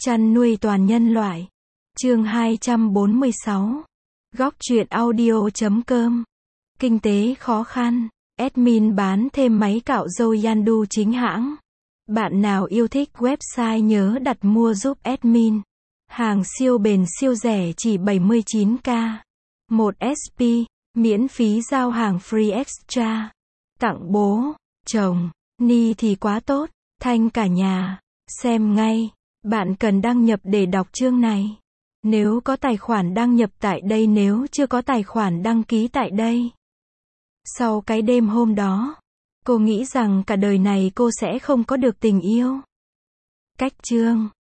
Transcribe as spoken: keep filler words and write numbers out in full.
Chăn nuôi toàn nhân loại. Chương hai trăm bốn mươi sáu. Góc truyện audio chấm com. Kinh tế khó khăn. Admin bán thêm máy cạo râu Yandu chính hãng. Bạn nào yêu thích website nhớ đặt mua giúp admin. Hàng siêu bền siêu rẻ chỉ bảy mươi chín k. một ét pê, miễn phí giao hàng free extra. Tặng bố, chồng, ni thì quá tốt, thanh cả nhà. Xem ngay. Bạn cần đăng nhập để đọc chương này. Nếu có tài khoản đăng nhập tại đây, nếu chưa có tài khoản đăng ký tại đây. Sau cái đêm hôm đó, cô nghĩ rằng cả đời này cô sẽ không có được tình yêu. Cách chương.